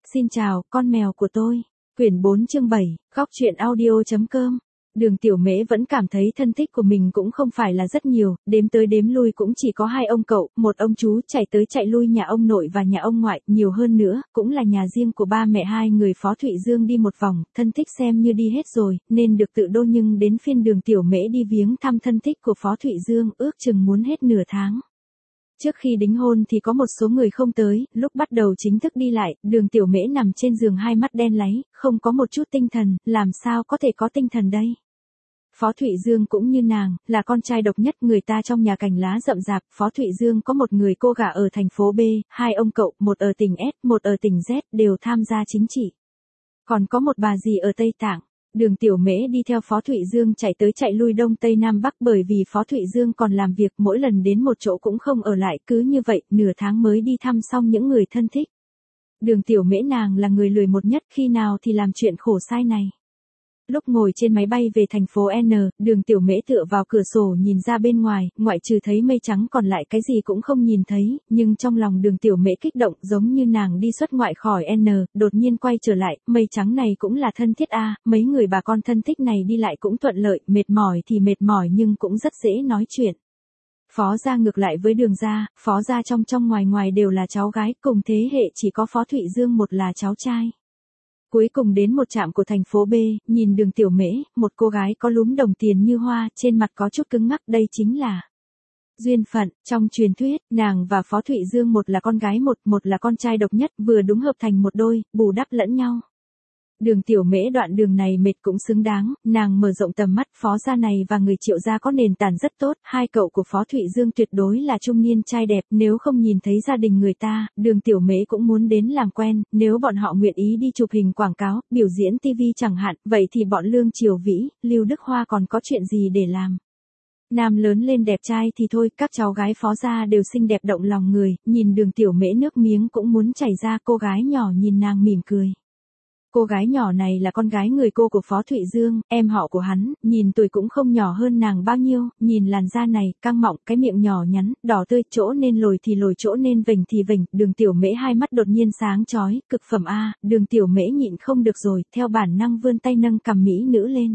Xin chào, con mèo của tôi. Quyển 4 chương 7, góc truyện audio.com. Đường Tiểu Mễ vẫn cảm thấy thân thích của mình cũng không phải là rất nhiều, đếm tới đếm lui cũng chỉ có hai ông cậu, một ông chú chạy tới chạy lui nhà ông nội và nhà ông ngoại, nhiều hơn nữa, cũng là nhà riêng của ba mẹ hai người Phó Thụy Dương đi một vòng, thân thích xem như đi hết rồi, nên được tự đô, nhưng đến phiên Đường Tiểu Mễ đi viếng thăm thân thích của Phó Thụy Dương ước chừng muốn hết nửa tháng. Trước khi đính hôn thì có một số người không tới, lúc bắt đầu chính thức đi lại, Đường Tiểu Mễ nằm trên giường hai mắt đen láy, không có một chút tinh thần, làm sao có thể có tinh thần đây? Phó Thụy Dương cũng như nàng, là con trai độc nhất, người ta trong nhà cành lá rậm rạp, Phó Thụy Dương có một người cô gả ở thành phố B, hai ông cậu, một ở tỉnh S, một ở tỉnh Z, đều tham gia chính trị. Còn có một bà dì ở Tây Tạng. Đường Tiểu Mễ đi theo Phó Thụy Dương chạy tới chạy lui Đông Tây Nam Bắc, bởi vì Phó Thụy Dương còn làm việc, mỗi lần đến một chỗ cũng không ở lại, cứ như vậy, nửa tháng mới đi thăm xong những người thân thích. Đường Tiểu Mễ nàng là người lười một nhất, khi nào thì làm chuyện khổ sai này. Lúc ngồi trên máy bay về thành phố N, Đường Tiểu Mễ tựa vào cửa sổ nhìn ra bên ngoài, ngoại trừ thấy mây trắng còn lại cái gì cũng không nhìn thấy, nhưng trong lòng Đường Tiểu Mễ kích động giống như nàng đi xuất ngoại khỏi N, đột nhiên quay trở lại, mây trắng này cũng là thân thiết a, mấy người bà con thân thích này đi lại cũng thuận lợi, mệt mỏi thì mệt mỏi nhưng cũng rất dễ nói chuyện. Phó gia ngược lại với Đường gia, Phó gia trong ngoài ngoài đều là cháu gái, cùng thế hệ chỉ có Phó Thụy Dương một là cháu trai. Cuối cùng đến một trạm của thành phố B, nhìn Đường Tiểu Mễ, một cô gái có lúm đồng tiền như hoa, trên mặt có chút cứng ngắc, đây chính là duyên phận. Trong truyền thuyết, nàng và Phó Thụy Dương một là con gái một là con trai độc nhất, vừa đúng hợp thành một đôi, bù đắp lẫn nhau. Đường Tiểu Mễ đoạn đường này mệt cũng xứng đáng, nàng mở rộng tầm mắt, Phó gia này và người Triệu gia có nền tảng rất tốt, hai cậu của Phó Thụy Dương tuyệt đối là trung niên trai đẹp, nếu không nhìn thấy gia đình người ta, Đường Tiểu Mễ cũng muốn đến làm quen, nếu bọn họ nguyện ý đi chụp hình quảng cáo, biểu diễn TV chẳng hạn, vậy thì bọn Lương Triều Vĩ, Lưu Đức Hoa còn có chuyện gì để làm. Nam lớn lên đẹp trai thì thôi, các cháu gái Phó gia đều xinh đẹp động lòng người, nhìn Đường Tiểu Mễ nước miếng cũng muốn chảy ra, cô gái nhỏ nhìn nàng mỉm cười. Cô gái nhỏ này là con gái người cô của Phó Thụy Dương, em họ của hắn, nhìn tuổi cũng không nhỏ hơn nàng bao nhiêu, nhìn làn da này, căng mọng, cái miệng nhỏ nhắn, đỏ tươi, chỗ nên lồi thì lồi, chỗ nên vểnh thì vểnh, Đường Tiểu Mễ hai mắt đột nhiên sáng chói, cực phẩm a, Đường Tiểu Mễ nhịn không được rồi, theo bản năng vươn tay nâng cằm mỹ nữ lên.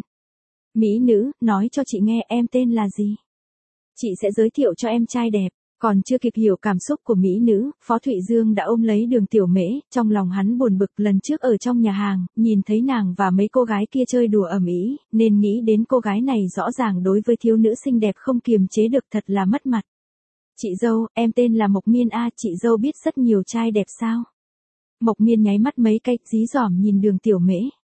Mỹ nữ, nói cho chị nghe em tên là gì? Chị sẽ giới thiệu cho em trai đẹp. Còn chưa kịp hiểu cảm xúc của mỹ nữ, Phó Thụy Dương đã ôm lấy Đường Tiểu Mễ, trong lòng hắn buồn bực, lần trước ở trong nhà hàng, nhìn thấy nàng và mấy cô gái kia chơi đùa ầm ĩ, nên nghĩ đến cô gái này rõ ràng đối với thiếu nữ xinh đẹp không kiềm chế được, thật là mất mặt. Chị dâu, em tên là Mộc Miên a, chị dâu biết rất nhiều trai đẹp sao? Mộc Miên nháy mắt mấy cái, dí dỏm nhìn Đường Tiểu Mễ.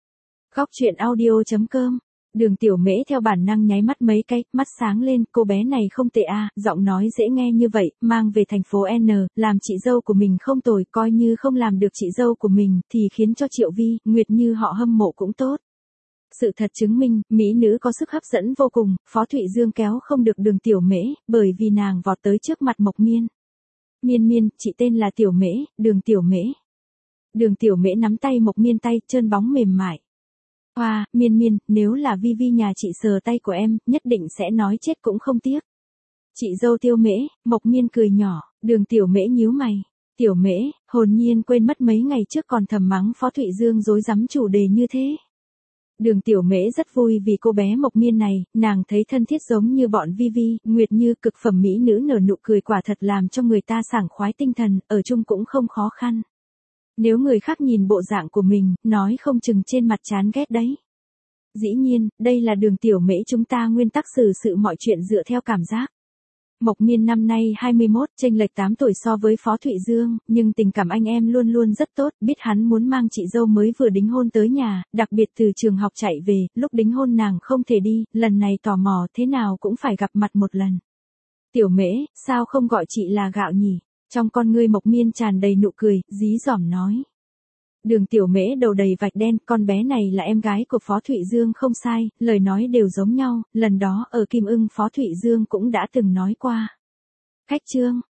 Góc truyện audio.com. Đường Tiểu Mễ theo bản năng nháy mắt mấy cái, mắt sáng lên, cô bé này không tệ a, giọng nói dễ nghe như vậy, mang về thành phố N, làm chị dâu của mình không tồi, coi như không làm được chị dâu của mình, thì khiến cho Triệu Vi, Nguyệt Như họ hâm mộ cũng tốt. Sự thật chứng minh, mỹ nữ có sức hấp dẫn vô cùng, Phó Thụy Dương kéo không được Đường Tiểu Mễ, bởi vì nàng vọt tới trước mặt Mộc Miên. Miên Miên, chị tên là Tiểu Mễ, Đường Tiểu Mễ. Đường Tiểu Mễ nắm tay Mộc Miên, tay trơn bóng mềm mại. Hoa, Miên Miên, nếu là Vi Vi nhà chị sờ tay của em, nhất định sẽ nói chết cũng không tiếc. Chị dâu Tiêu Mễ, Mộc Miên cười nhỏ, Đường Tiểu Mễ nhíu mày. Tiểu Mễ, hồn nhiên quên mất mấy ngày trước còn thầm mắng Phó Thụy Dương rối rắm chủ đề như thế. Đường Tiểu Mễ rất vui vì cô bé Mộc Miên này, nàng thấy thân thiết giống như bọn Vi Vi, Nguyệt Như, cực phẩm mỹ nữ nở nụ cười quả thật làm cho người ta sảng khoái tinh thần, ở chung cũng không khó khăn. Nếu người khác nhìn bộ dạng của mình, nói không chừng trên mặt chán ghét đấy. Dĩ nhiên, đây là Đường Tiểu Mễ chúng ta nguyên tắc xử sự mọi chuyện dựa theo cảm giác. Mộc Miên năm nay 21, chênh lệch 8 tuổi so với Phó Thụy Dương, nhưng tình cảm anh em luôn luôn rất tốt, biết hắn muốn mang chị dâu mới vừa đính hôn tới nhà, đặc biệt từ trường học chạy về, lúc đính hôn nàng không thể đi, lần này tò mò thế nào cũng phải gặp mặt một lần. Tiểu Mễ, sao không gọi chị là Gạo nhỉ? Trong con ngươi Mộc Miên tràn đầy nụ cười, dí dỏm nói. Đường Tiểu Mễ đầu đầy vạch đen, con bé này là em gái của Phó Thụy Dương không sai, lời nói đều giống nhau, lần đó ở Kim Ưng Phó Thụy Dương cũng đã từng nói qua. Khách trương,